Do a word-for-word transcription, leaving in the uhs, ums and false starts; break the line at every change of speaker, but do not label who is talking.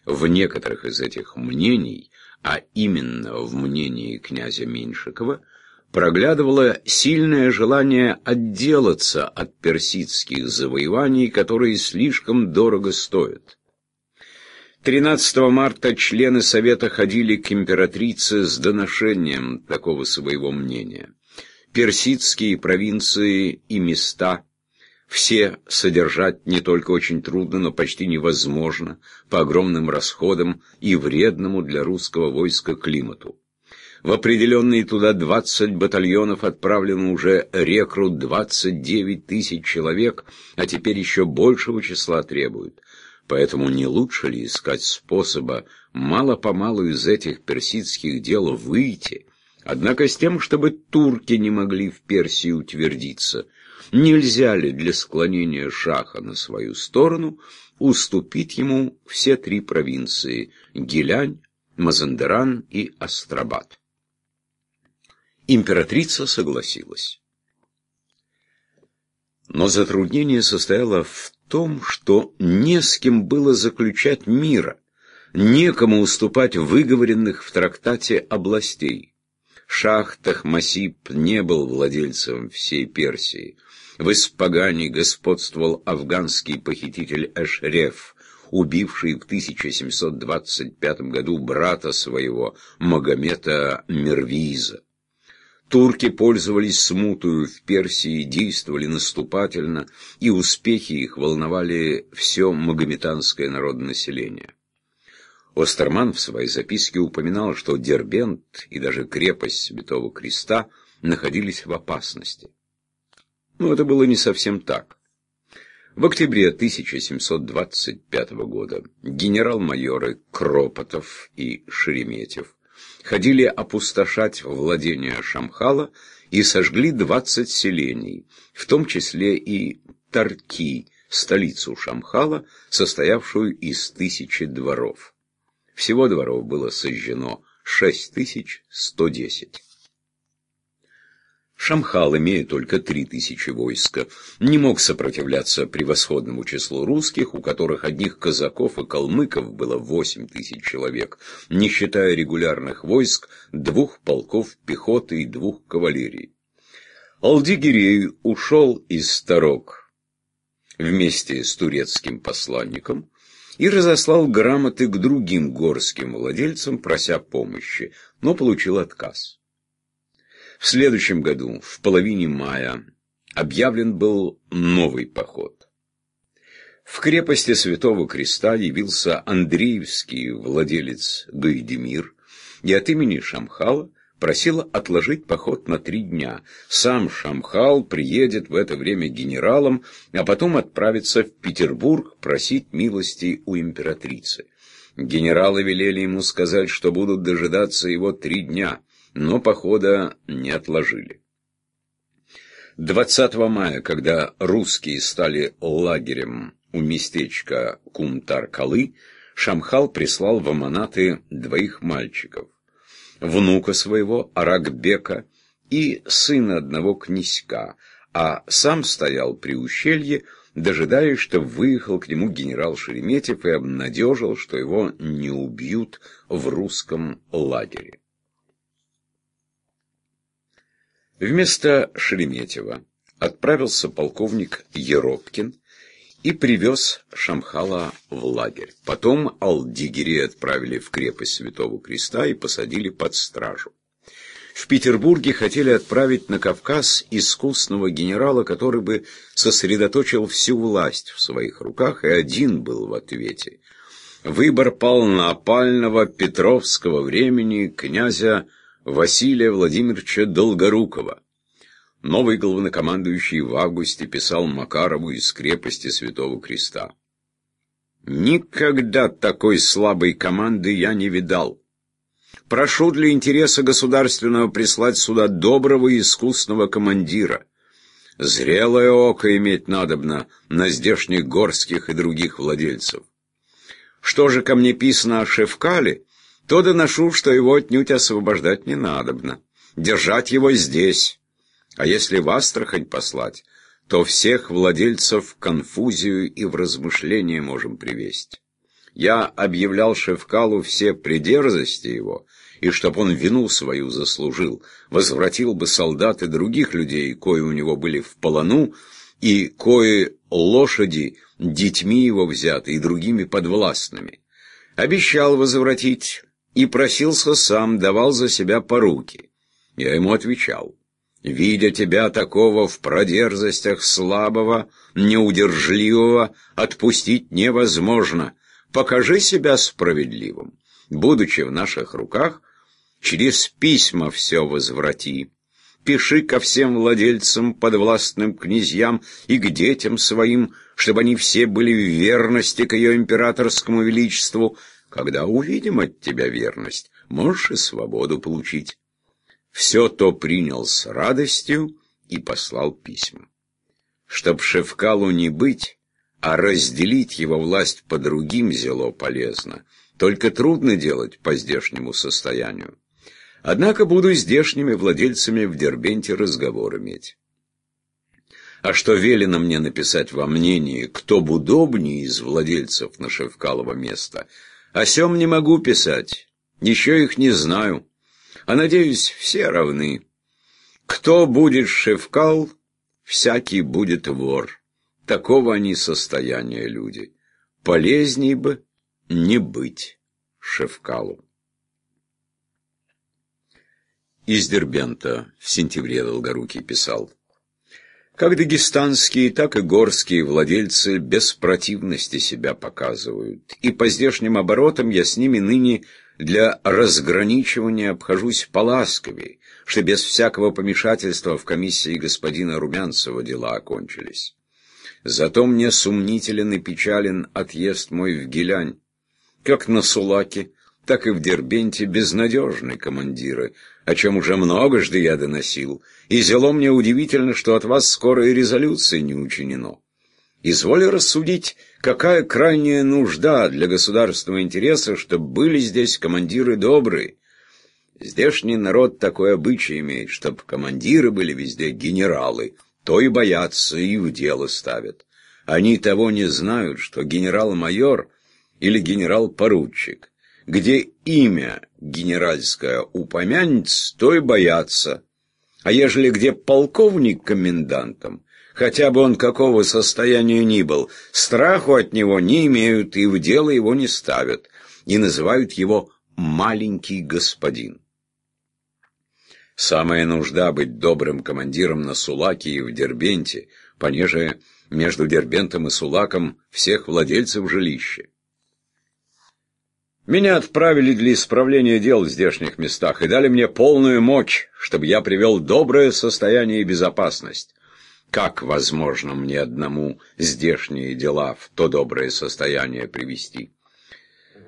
В некоторых из этих мнений, а именно в мнении князя Меньшикова, проглядывало сильное желание отделаться от персидских завоеваний, которые слишком дорого стоят. тринадцатого марта члены Совета ходили к императрице с доношением такого своего мнения. Персидские провинции и места все содержать не только очень трудно, но почти невозможно по огромным расходам и вредному для русского войска климату. В определенные туда двадцать батальонов отправлено уже рекрут двадцать девять тысяч человек, а теперь еще большего числа требуют. Поэтому не лучше ли искать способа мало-помалу из этих персидских дел выйти, однако с тем, чтобы турки не могли в Персии утвердиться? Нельзя ли для склонения шаха на свою сторону уступить ему все три провинции – Гилянь, Мазандаран и Астрабад? Императрица согласилась. Но затруднение состояло в том, что не с кем было заключать мира, некому уступать выговоренных в трактате областей. Шах Тахмасип не был владельцем всей Персии. В Испагане господствовал афганский похититель Эшреф, убивший в тысяча семьсот двадцать пятом году брата своего, Магомета Мирвиза. Турки пользовались смутою в Персии, действовали наступательно, и успехи их волновали все магометанское народонаселение. Остерман в своей записке упоминал, что Дербент и даже крепость Святого Креста находились в опасности. Но это было не совсем так. В октябре тысяча семьсот двадцать пятого года генерал-майоры Кропотов и Шереметьев ходили опустошать владения Шамхала и сожгли двадцать селений, в том числе и Тарки, столицу Шамхала, состоявшую из тысячи дворов. Всего дворов было сожжено шесть тысяч сто десять. Шамхал, имея только три тысячи войска, не мог сопротивляться превосходному числу русских, у которых одних казаков и калмыков было восемь тысяч человек, не считая регулярных войск, двух полков пехоты и двух кавалерий. Алдигирей ушел из Старок вместе с турецким посланником и разослал грамоты к другим горским владельцам, прося помощи, но получил отказ. В следующем году, в половине мая, объявлен был новый поход. В крепости Святого Креста явился Андреевский владелец Гайдемир и от имени Шамхала просил отложить поход на три дня. Сам Шамхал приедет в это время генералом, а потом отправится в Петербург просить милости у императрицы. Генералы велели ему сказать, что будут дожидаться его три дня, но похода не отложили. двадцатого мая, когда русские стали лагерем у местечка Кумтар-Калы, Шамхал прислал в аманаты двоих мальчиков, внука своего Аракбека и сына одного князька, а сам стоял при ущелье, дожидаясь, что выехал к нему генерал Шереметьев и обнадежил, что его не убьют в русском лагере. Вместо Шереметьева отправился полковник Еропкин и привез Шамхала в лагерь. Потом Алдигирей отправили в крепость Святого Креста и посадили под стражу. В Петербурге хотели отправить на Кавказ искусного генерала, который бы сосредоточил всю власть в своих руках, и один был в ответе. Выбор пал на опального петровского времени князя Василия Владимировича Долгорукова. Новый главнокомандующий в августе писал Макарову из крепости Святого Креста: «Никогда такой слабой команды я не видал. Прошу для интереса государственного прислать сюда доброго и искусного командира. Зрелое око иметь надобно на здешних горских и других владельцев. Что же ко мне писано о Шевкале, то доношу, что его отнюдь освобождать не надобно. Держать его здесь. А если в Астрахань послать, то всех владельцев в конфузию и в размышления можем привести. Я объявлял Шефкалу все придерзости его, и чтоб он вину свою заслужил, возвратил бы солдат и других людей, кои у него были в полону, и кои лошади детьми его взяты и другими подвластными. Обещал возвратить и просился сам, давал за себя поруки. Я ему отвечал: видя тебя такого в продерзостях слабого, неудержливого, отпустить невозможно. Покажи себя справедливым. Будучи в наших руках, через письма все возврати. Пиши ко всем владельцам, подвластным князьям и к детям своим, чтобы они все были в верности к ее императорскому величеству. Когда увидим от тебя верность, можешь и свободу получить. Все то принял с радостью и послал письма. Чтоб Шефкалу не быть, а разделить его власть по другим зело полезно, только трудно делать по здешнему состоянию. Однако буду здешними владельцами в Дербенте разговор иметь. А что велено мне написать во мнении, кто б удобнее из владельцев на Шефкалово место, о сем не могу писать, еще их не знаю, а, надеюсь, все равны. Кто будет Шефкал, всякий будет вор. Такого они состояния люди. Полезней бы не быть Шефкалу. Из Дербента в сентябре Долгорукий писал: как дагестанские, так и горские владельцы без противности себя показывают, и по здешним оборотам я с ними ныне для разграничивания обхожусь поласковее, что без всякого помешательства в комиссии господина Румянцева дела окончились. Зато мне сумнителен и печален отъезд мой в Гилянь. Как на Сулаке, так и в Дербенте безнадежны командиры, о чем уже многожды я доносил, и зело мне удивительно, что от вас скоро и резолюции не учинено. Изволь рассудить, какая крайняя нужда для государственного интереса, чтобы были здесь командиры добрые. Здешний народ такой обычай имеет, чтобы командиры были везде генералы, то и боятся, и в дело ставят. Они того не знают, что генерал-майор или генерал-поручик, где имя генеральское упомянется, то и боятся. А ежели где полковник комендантом, хотя бы он какого состояния ни был, страху от него не имеют и в дело его не ставят, и называют его «маленький господин». Самая нужда быть добрым командиром на Сулаке и в Дербенте, понеже между Дербентом и Сулаком всех владельцев жилища. Меня отправили для исправления дел в здешних местах и дали мне полную мочь, чтобы я привел доброе состояние и безопасность. Как возможно мне одному здешние дела в то доброе состояние привести?